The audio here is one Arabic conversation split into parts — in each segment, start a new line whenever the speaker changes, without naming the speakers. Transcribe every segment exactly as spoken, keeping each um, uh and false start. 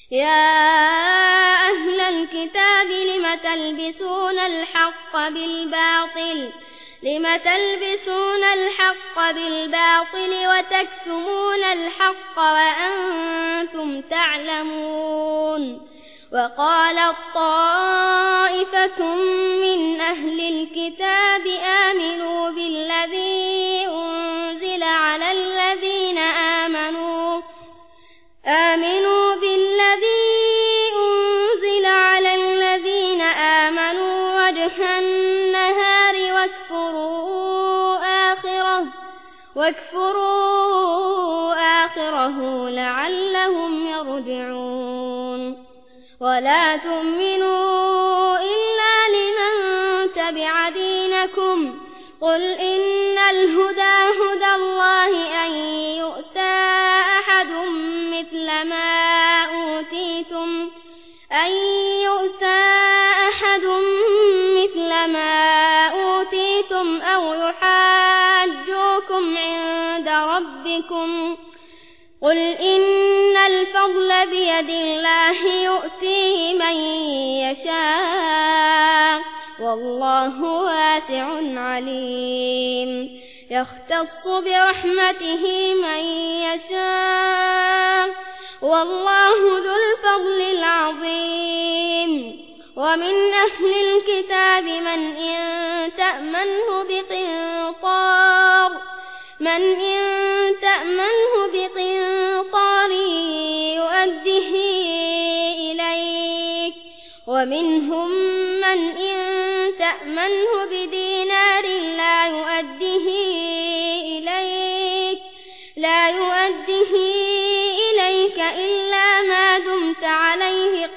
يا أهل الكتاب لم تلبسون الحق بالباطل لم تلبسون الحق بالباطل وتكتمون الحق وأنتم تعلمون وقالت طائفة من أهل الكتاب آمنوا بالذي أنزل على الذين آمنوا آمنوا بالذي أنزل على الذين آمنوا وجه النهار واكفروا آخره واكفروا آخره لعلهم يرجعون ولا تؤمنوا إلا لمن تبع دينكم قل إن الهدى هدى الله أن يؤتى أحد مثل ما أوتيتم أن يؤتى أحد مثل ما أوتيتم أو يحاجوكم عند ربكم قل إن الفضل بيد الله يؤتيه من يشاء والله واسع عليم يختص برحمته من يشاء والله ذو الفضل العظيم ومن أهل الكتاب من إن تأمنه بقنطار من إن تأمنه بقنطار يؤده إليك ومنهم من إن تأمنه بدينار لا يؤده إليك لا يؤده إليك إلا ما دمت عليه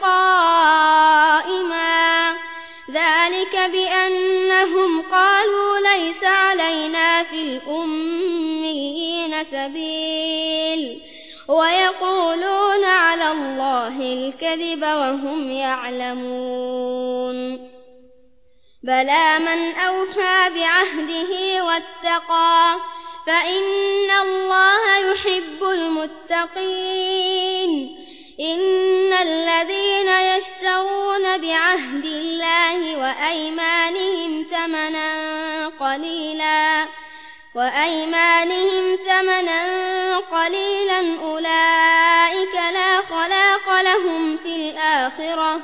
قائما ذلك بأنهم قالوا ليس علينا في الأميين سبيل ويقولون على الله الكذب وهم يعلمون بلى من أوفى بعهده واتقى فإن الله يحب المتقين إن الذين يشترون بعهد الله وأيمانهم ثمنا قليلا وأيمانهم ثمنا قليلا أولئك لا خلاق لهم في الآخرة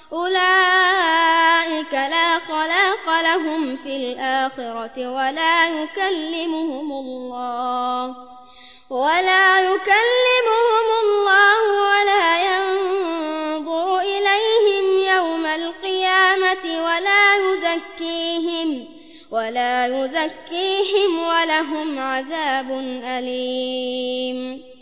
أولئك لا خلاق لهم في الآخرة ولا يكلمهم الله ولا يكلمهم الله ولا ينظر إليهم يوم القيامة ولا يزكيهم ولا يزكيهم ولهم عذاب أليم.